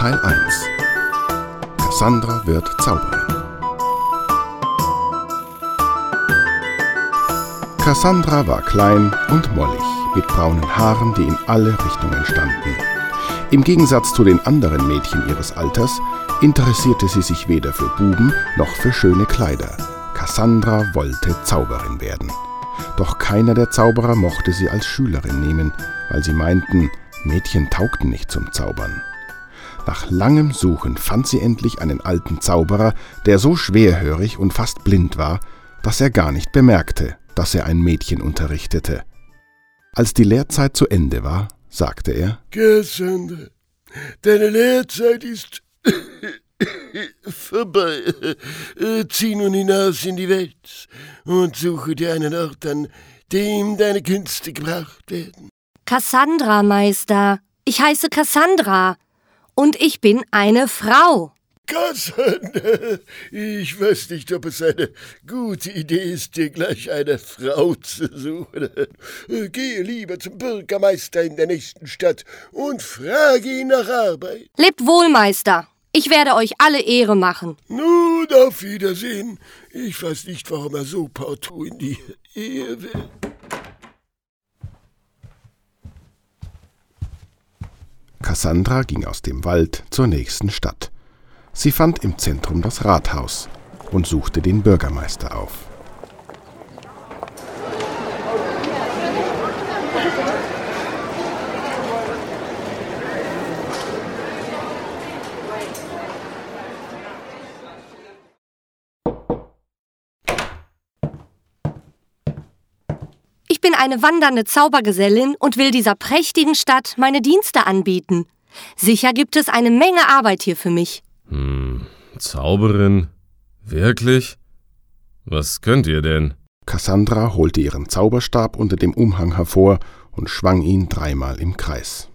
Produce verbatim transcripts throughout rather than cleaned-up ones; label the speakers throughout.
Speaker 1: Teil eins. Cassandra wird Zauberin. Cassandra war klein und mollig, mit braunen Haaren, die in alle Richtungen standen. Im Gegensatz zu den anderen Mädchen ihres Alters interessierte sie sich weder für Buben noch für schöne Kleider. Cassandra wollte Zauberin werden. Doch keiner der Zauberer mochte sie als Schülerin nehmen, weil sie meinten, Mädchen taugten nicht zum Zaubern. Nach langem Suchen fand sie endlich einen alten Zauberer, der so schwerhörig und fast blind war, dass er gar nicht bemerkte, dass er ein Mädchen unterrichtete. Als die Lehrzeit zu Ende war, sagte er:
Speaker 2: Cassandra, deine Lehrzeit ist vorbei. Zieh nun hinaus in die Welt und suche dir einen Ort, an dem deine Künste gebraucht werden.
Speaker 3: Cassandra, Meister. Ich heiße Cassandra. Und ich bin eine Frau.
Speaker 2: Cassandra, ich weiß nicht, ob es eine gute Idee ist, dir gleich eine Frau zu suchen. Gehe lieber zum Bürgermeister in der nächsten Stadt und frage ihn nach Arbeit.
Speaker 3: Lebt wohl, Meister. Ich werde euch alle Ehre machen.
Speaker 2: Nun, auf Wiedersehen. Ich weiß nicht, warum er so partout in die Ehe will.
Speaker 1: Cassandra ging aus dem Wald zur nächsten Stadt. Sie fand im Zentrum das Rathaus und suchte den Bürgermeister auf.
Speaker 3: Ich bin eine wandernde Zaubergesellin und will dieser prächtigen Stadt meine Dienste anbieten. Sicher gibt es eine Menge Arbeit hier für mich.
Speaker 4: Hm, Zauberin? Wirklich? Was könnt ihr denn?
Speaker 1: Cassandra holte ihren Zauberstab unter dem Umhang hervor und schwang ihn dreimal im Kreis.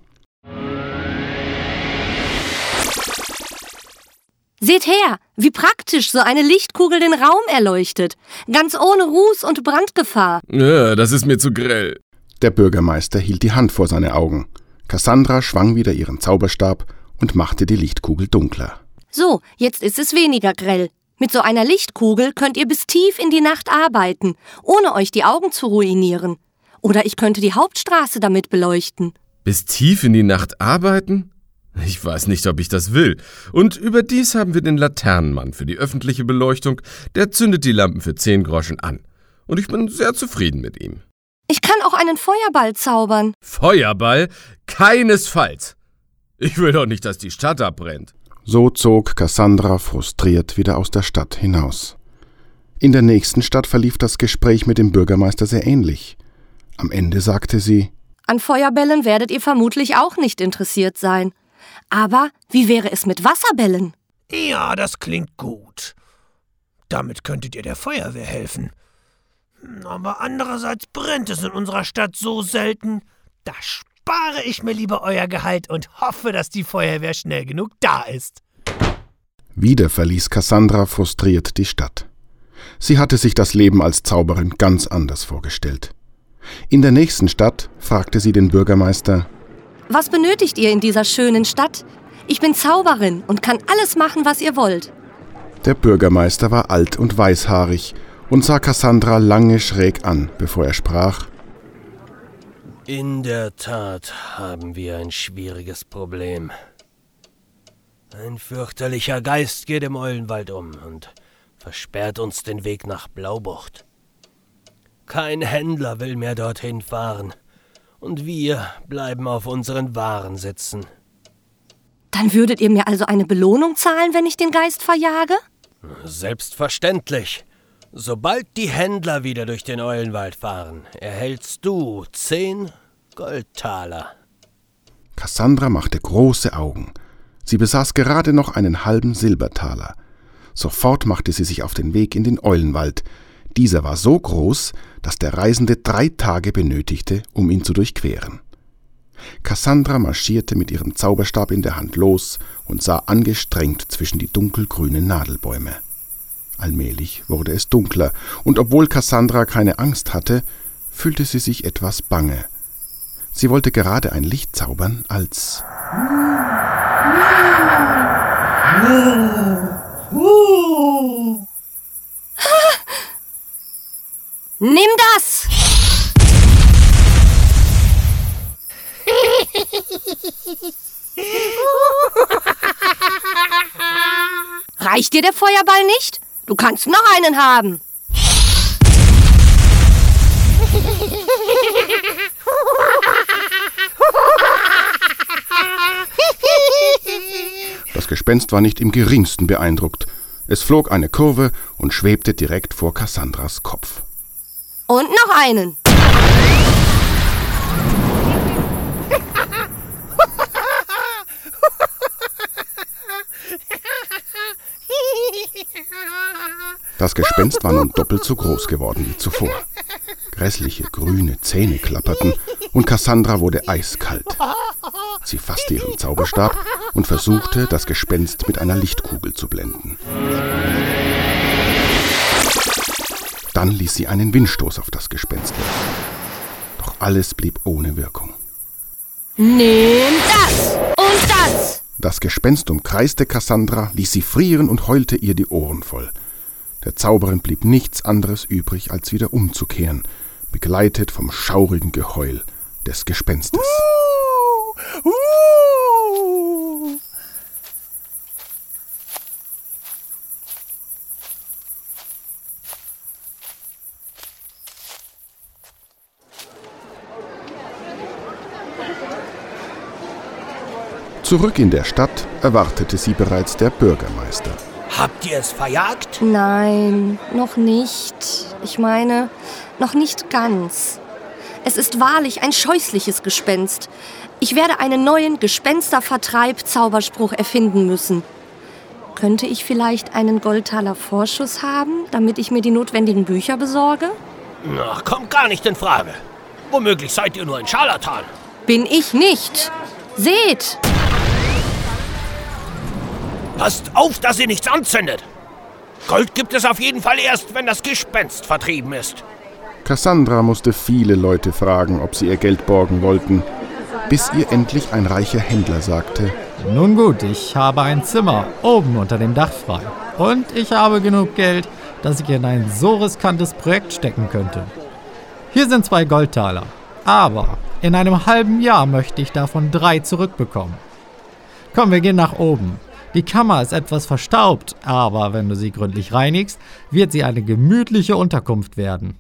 Speaker 3: Seht her, wie praktisch so eine Lichtkugel den Raum erleuchtet. Ganz ohne Ruß und Brandgefahr.
Speaker 4: Ja, das ist mir zu grell.
Speaker 1: Der Bürgermeister hielt die Hand vor seine Augen. Cassandra schwang wieder ihren Zauberstab und machte die Lichtkugel dunkler.
Speaker 3: So, jetzt ist es weniger grell. Mit so einer Lichtkugel könnt ihr bis tief in die Nacht arbeiten, ohne euch die Augen zu ruinieren. Oder ich könnte die Hauptstraße damit beleuchten.
Speaker 4: Bis tief in die Nacht arbeiten? Ich weiß nicht, ob ich das will. Und überdies haben wir den Laternenmann für die öffentliche Beleuchtung. Der zündet die Lampen für zehn Groschen an. Und ich bin sehr zufrieden mit ihm.
Speaker 3: Ich kann auch einen Feuerball zaubern.
Speaker 4: Feuerball? Keinesfalls. Ich will doch nicht, dass die Stadt abbrennt.
Speaker 1: So zog Cassandra frustriert wieder aus der Stadt hinaus. In der nächsten Stadt verlief das Gespräch mit dem Bürgermeister sehr ähnlich. Am Ende sagte sie:
Speaker 3: An Feuerbällen werdet ihr vermutlich auch nicht interessiert sein. Aber wie wäre es mit Wasserbällen?
Speaker 5: Ja, das klingt gut. Damit könntet ihr der Feuerwehr helfen. Aber andererseits brennt es in unserer Stadt so selten. Da spare ich mir lieber euer Gehalt und hoffe, dass die Feuerwehr schnell genug da ist.
Speaker 1: Wieder verließ Cassandra frustriert die Stadt. Sie hatte sich das Leben als Zauberin ganz anders vorgestellt. In der nächsten Stadt fragte sie den Bürgermeister:
Speaker 3: Was benötigt ihr in dieser schönen Stadt? Ich bin Zauberin und kann alles machen, was ihr wollt.
Speaker 1: Der Bürgermeister war alt und weißhaarig und sah Cassandra lange schräg an, bevor er sprach:
Speaker 6: In der Tat haben wir ein schwieriges Problem. Ein fürchterlicher Geist geht im Eulenwald um und versperrt uns den Weg nach Blaubucht. Kein Händler will mehr dorthin fahren. Und wir bleiben auf unseren Waren sitzen.
Speaker 3: Dann würdet ihr mir also eine Belohnung zahlen, wenn ich den Geist verjage?
Speaker 6: Selbstverständlich. Sobald die Händler wieder durch den Eulenwald fahren, erhältst du zehn Goldtaler.
Speaker 1: Cassandra machte große Augen. Sie besaß gerade noch einen halben Silbertaler. Sofort machte sie sich auf den Weg in den Eulenwald. Dieser war so groß, dass der Reisende drei Tage benötigte, um ihn zu durchqueren. Cassandra marschierte mit ihrem Zauberstab in der Hand los und sah angestrengt zwischen die dunkelgrünen Nadelbäume. Allmählich wurde es dunkler, und obwohl Cassandra keine Angst hatte, fühlte sie sich etwas bange. Sie wollte gerade ein Licht zaubern, als...
Speaker 3: Nimm das! Reicht dir der Feuerball nicht? Du kannst noch einen haben.
Speaker 1: Das Gespenst war nicht im geringsten beeindruckt. Es flog eine Kurve und schwebte direkt vor Cassandras Kopf.
Speaker 3: Und noch einen.
Speaker 1: Das Gespenst war nun doppelt so groß geworden wie zuvor. Grässliche grüne Zähne klapperten und Cassandra wurde eiskalt. Sie fasste ihren Zauberstab und versuchte, das Gespenst mit einer Lichtkugel zu blenden. Dann ließ sie einen Windstoß auf das Gespenst los. Doch alles blieb ohne Wirkung.
Speaker 3: Nimm das und das!
Speaker 1: Das Gespenst umkreiste Cassandra, ließ sie frieren und heulte ihr die Ohren voll. Der Zauberin blieb nichts anderes übrig, als wieder umzukehren, begleitet vom schaurigen Geheul des Gespenstes.
Speaker 5: Uh, uh.
Speaker 1: Zurück in der Stadt erwartete sie bereits der Bürgermeister.
Speaker 5: Habt ihr es verjagt?
Speaker 3: Nein, noch nicht. Ich meine, noch nicht ganz. Es ist wahrlich ein scheußliches Gespenst. Ich werde einen neuen Gespenstervertreib-Zauberspruch erfinden müssen. Könnte ich vielleicht einen Goldtaler Vorschuss haben, damit ich mir die notwendigen Bücher besorge?
Speaker 5: Ach, kommt gar nicht in Frage. Womöglich seid ihr nur ein Scharlatan.
Speaker 3: Bin ich nicht. Seht!
Speaker 5: Passt auf, dass ihr nichts anzündet. Gold gibt es auf jeden Fall erst, wenn das Gespenst vertrieben ist.
Speaker 1: Cassandra musste viele Leute fragen, ob sie ihr Geld borgen wollten, bis ihr endlich ein reicher Händler sagte:
Speaker 7: Nun gut, ich habe ein Zimmer oben unter dem Dach frei. Und ich habe genug Geld, dass ich in ein so riskantes Projekt stecken könnte. Hier sind zwei Goldtaler, aber in einem halben Jahr möchte ich davon drei zurückbekommen. Komm, wir gehen nach oben. Die Kammer ist etwas verstaubt, aber wenn du sie gründlich reinigst, wird sie eine gemütliche Unterkunft werden.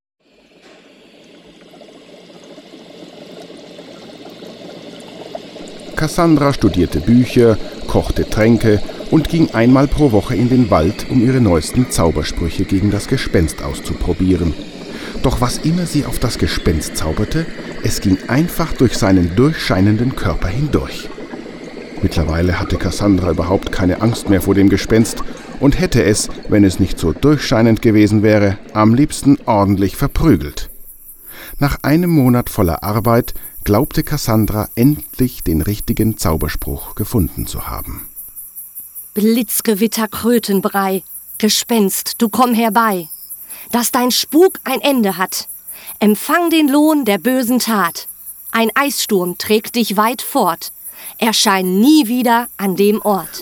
Speaker 1: Cassandra studierte Bücher, kochte Tränke und ging einmal pro Woche in den Wald, um ihre neuesten Zaubersprüche gegen das Gespenst auszuprobieren. Doch was immer sie auf das Gespenst zauberte, es ging einfach durch seinen durchscheinenden Körper hindurch. Mittlerweile hatte Cassandra überhaupt keine Angst mehr vor dem Gespenst und hätte es, wenn es nicht so durchscheinend gewesen wäre, am liebsten ordentlich verprügelt. Nach einem Monat voller Arbeit glaubte Cassandra endlich den richtigen Zauberspruch gefunden zu haben.
Speaker 3: Blitzgewitter Krötenbrei, Gespenst, du komm herbei, dass dein Spuk ein Ende hat. Empfang den Lohn der bösen Tat. Ein Eissturm trägt dich weit fort. Erschein nie wieder an dem Ort.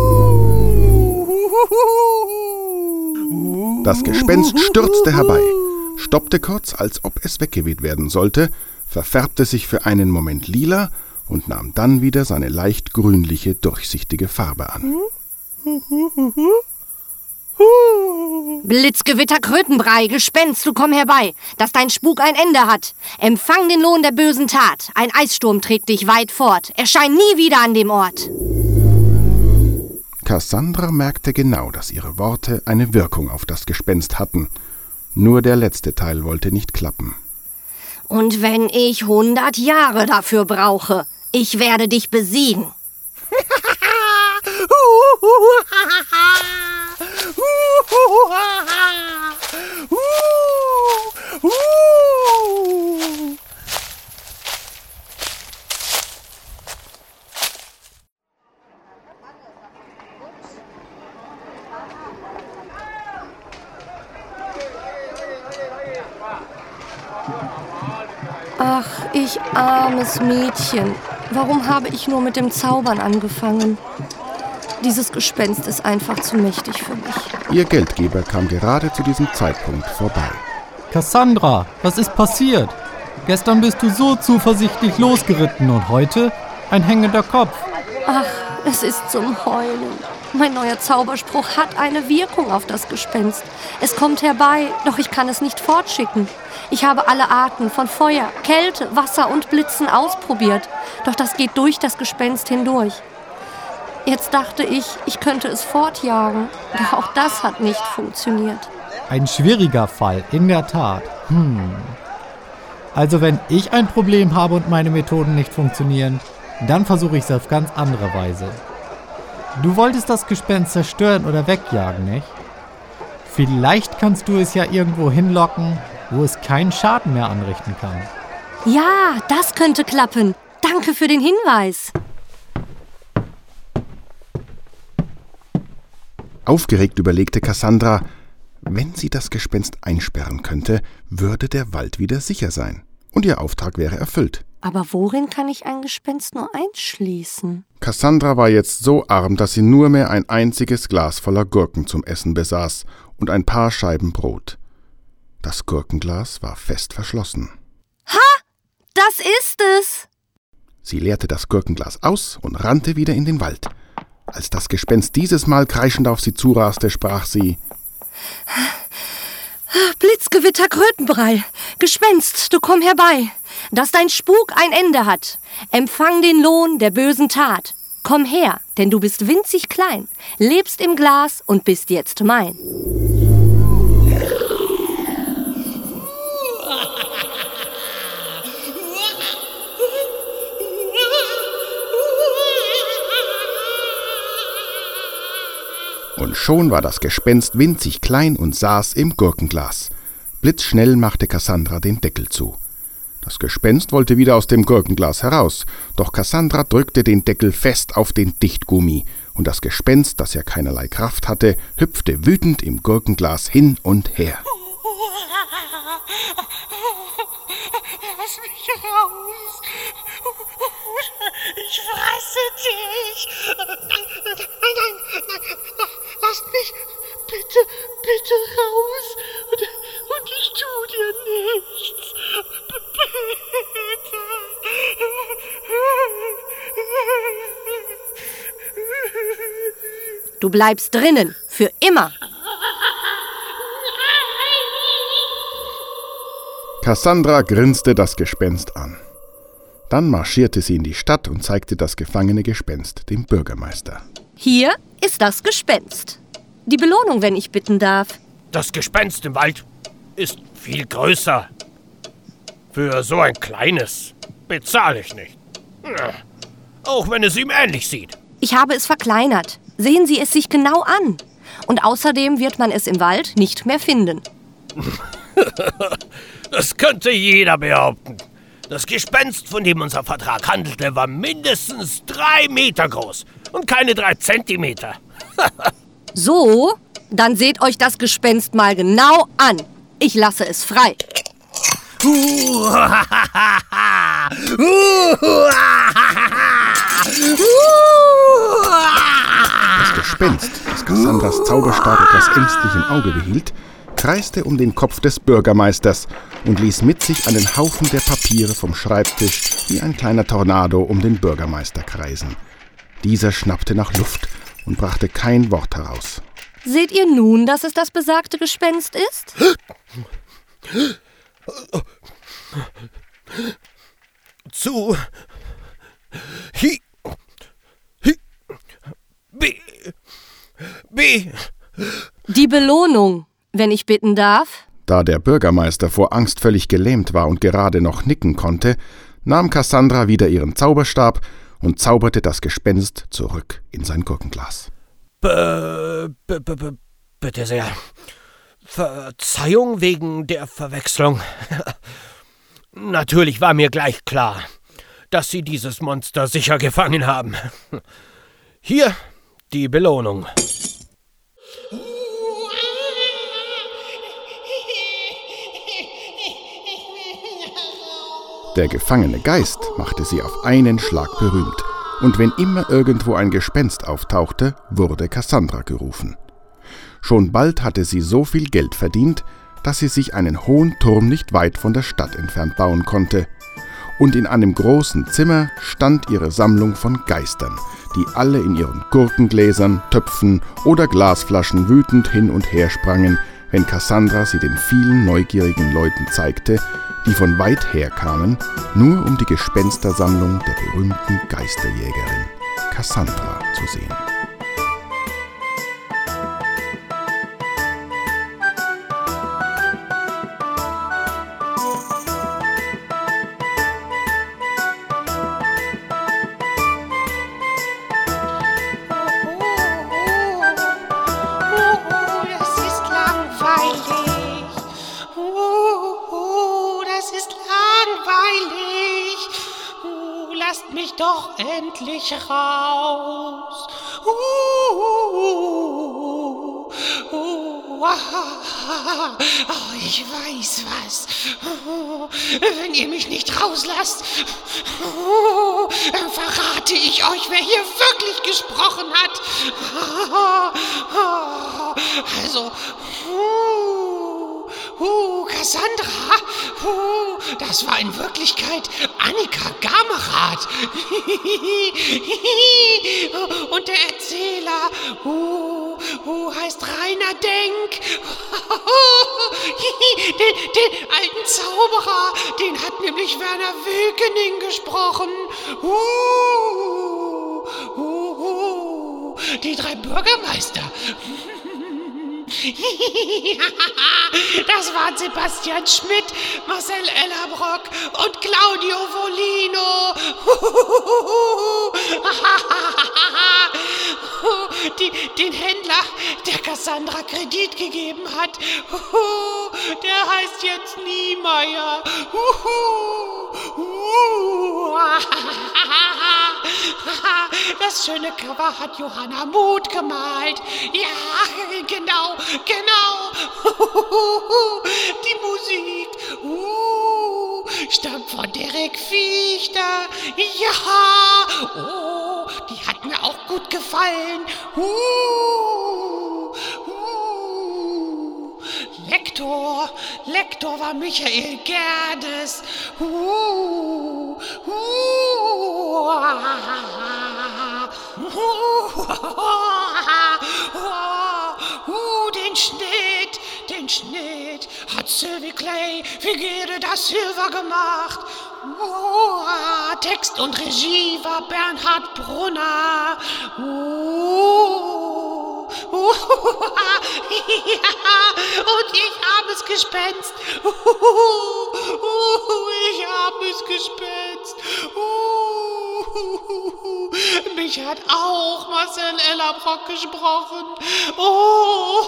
Speaker 1: Das Gespenst stürzte herbei, stoppte kurz, als ob es weggeweht werden sollte, verfärbte sich für einen Moment lila und nahm dann wieder seine leicht grünliche, durchsichtige Farbe an.
Speaker 3: Blitzgewitter Krötenbrei, Gespenst, du komm herbei, dass dein Spuk ein Ende hat. Empfang den Lohn der bösen Tat. Ein Eissturm trägt dich weit fort. Erschein nie wieder an dem Ort.
Speaker 1: Cassandra merkte genau, dass ihre Worte eine Wirkung auf das Gespenst hatten. Nur der letzte Teil wollte nicht klappen.
Speaker 3: Und wenn ich hundert Jahre dafür brauche, ich werde dich besiegen. Ach, ich armes Mädchen. Warum habe ich nur mit dem Zaubern angefangen? Dieses Gespenst ist einfach zu mächtig für mich.
Speaker 1: Ihr Geldgeber kam gerade zu diesem Zeitpunkt vorbei.
Speaker 7: Cassandra, was ist passiert? Gestern bist du so zuversichtlich losgeritten und heute ein hängender Kopf.
Speaker 3: Ach, es ist zum Heulen. Mein neuer Zauberspruch hat eine Wirkung auf das Gespenst. Es kommt herbei, doch ich kann es nicht fortschicken. Ich habe alle Arten von Feuer, Kälte, Wasser und Blitzen ausprobiert. Doch das geht durch das Gespenst hindurch. Jetzt dachte ich, ich könnte es fortjagen. Doch auch das hat nicht funktioniert.
Speaker 7: Ein schwieriger Fall, in der Tat. Hm. Also wenn ich ein Problem habe und meine Methoden nicht funktionieren, dann versuche ich es auf ganz andere Weise. Du wolltest das Gespenst zerstören oder wegjagen, nicht? Vielleicht kannst du es ja irgendwo hinlocken, wo es keinen Schaden mehr anrichten kann.
Speaker 3: Ja, das könnte klappen. Danke für den Hinweis.
Speaker 1: Aufgeregt überlegte Cassandra, wenn sie das Gespenst einsperren könnte, würde der Wald wieder sicher sein. Und ihr Auftrag wäre erfüllt.
Speaker 3: Aber worin kann ich ein Gespenst nur einschließen?
Speaker 1: Cassandra war jetzt so arm, dass sie nur mehr ein einziges Glas voller Gurken zum Essen besaß und ein paar Scheiben Brot. Das Gurkenglas war fest verschlossen.
Speaker 3: Ha! Das ist es!
Speaker 1: Sie leerte das Gurkenglas aus und rannte wieder in den Wald. Als das Gespenst dieses Mal kreischend auf sie zuraste, sprach sie:
Speaker 3: Blitzgewitter, Krötenbrei, Gespenst, du komm herbei, dass dein Spuk ein Ende hat. Empfang den Lohn der bösen Tat. Komm her, denn du bist winzig klein, lebst im Glas und bist jetzt mein.
Speaker 1: Und schon war das Gespenst winzig klein und saß im Gurkenglas. Blitzschnell machte Cassandra den Deckel zu. Das Gespenst wollte wieder aus dem Gurkenglas heraus, doch Cassandra drückte den Deckel fest auf den Dichtgummi, und das Gespenst, das ja keinerlei Kraft hatte, hüpfte wütend im Gurkenglas hin und her.
Speaker 5: Lass mich raus! Ich fresse dich! Nein, nein, nein, lasst mich bitte, bitte raus! Und, und ich tu dir nichts! Bitte!
Speaker 3: Du bleibst drinnen, für immer.
Speaker 1: Cassandra grinste das Gespenst an. Dann marschierte sie in die Stadt und zeigte das gefangene Gespenst dem Bürgermeister.
Speaker 3: Hier ist das Gespenst. Die Belohnung, wenn ich bitten darf.
Speaker 6: Das Gespenst im Wald ist viel größer. Für so ein kleines bezahle ich nicht. Auch wenn es ihm ähnlich sieht.
Speaker 3: Ich habe es verkleinert. Sehen Sie es sich genau an. Und außerdem wird man es im Wald nicht mehr finden.
Speaker 6: Das könnte jeder behaupten. Das Gespenst, von dem unser Vertrag handelte, war mindestens drei Meter groß und keine drei Zentimeter.
Speaker 3: So, dann seht euch das Gespenst mal genau an. Ich lasse es frei.
Speaker 1: Das Gespenst, das Cassandras Zauberstab etwas ängstlich im Auge behielt, kreiste um den Kopf des Bürgermeisters und ließ mit sich einen Haufen der Papiere vom Schreibtisch wie ein kleiner Tornado um den Bürgermeister kreisen. Dieser schnappte nach Luft und brachte kein Wort heraus.
Speaker 3: Seht ihr nun, dass es das besagte Gespenst ist?
Speaker 6: Zu Hi Hi B B
Speaker 3: Die Belohnung, wenn ich bitten darf.
Speaker 1: Da der Bürgermeister vor Angst völlig gelähmt war und gerade noch nicken konnte, nahm Cassandra wieder ihren Zauberstab und zauberte das Gespenst zurück in sein Gurkenglas.
Speaker 6: B b b b bitte sehr. Verzeihung wegen der Verwechslung. Natürlich war mir gleich klar, dass Sie dieses Monster sicher gefangen haben. Hier die Belohnung.
Speaker 1: Der gefangene Geist machte sie auf einen Schlag berühmt und wenn immer irgendwo ein Gespenst auftauchte, wurde Cassandra gerufen. Schon bald hatte sie so viel Geld verdient, dass sie sich einen hohen Turm nicht weit von der Stadt entfernt bauen konnte. Und in einem großen Zimmer stand ihre Sammlung von Geistern, die alle in ihren Gurkengläsern, Töpfen oder Glasflaschen wütend hin und her sprangen, wenn Cassandra sie den vielen neugierigen Leuten zeigte, die von weit her kamen, nur um die Gespenstersammlung der berühmten Geisterjägerin Cassandra zu sehen.
Speaker 8: Lasst mich doch endlich raus. Uh, uh, uh, ah, oh, ich weiß was. Oh, wenn ihr mich nicht rauslasst, oh, dann verrate ich euch, wer hier wirklich gesprochen hat. Oh, also, uh, uh, Cassandra, uh, das war in Wirklichkeit Annika Gamerath. Und der Erzähler, uh, uh, heißt Rainer Denk. den, den alten Zauberer, den hat nämlich Werner Wilkening gesprochen. Uh, uh, uh, die drei Bürgermeister. Das waren Sebastian Schmidt, Marcel Ellerbrock und Claudio Volino. Die, den Händler, der Cassandra Kredit gegeben hat, der heißt jetzt Niemeyer. Das schöne Cover hat Johanna Muth gemalt. Ja, genau, genau. Die Musik uh, stammt von Derek Fichter. Ja, oh, die hat mir auch gut gefallen. Uh, uh. Lektor, Lektor war Michael Gerdes. Uh, uh, uh, den Schnitt, den Schnitt hat Sylvie Clay Figueira da Silva gemacht. Oh, Text und Regie war Bernhard Brunner. Oh, oh, ja, und ich armes Gespenst. Oh, oh, ich armes Gespenst. Oh, mich hat auch Marcel Ellerbrock gesprochen. Oh,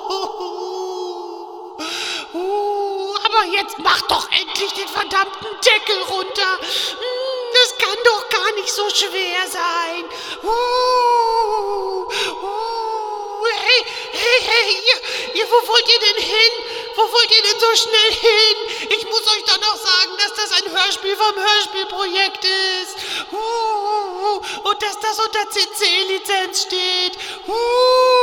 Speaker 8: oh, aber jetzt mach doch endlich den verdammten Deckel runter. Das kann doch gar nicht so schwer sein. Uh, uh, hey, hey, hey, ihr, ihr, wo wollt ihr denn hin? Wo wollt ihr denn so schnell hin? Ich muss euch doch noch sagen, dass das ein Hörspiel vom Hörspielprojekt ist. Uh, und dass das unter C C-Lizenz steht. Uh,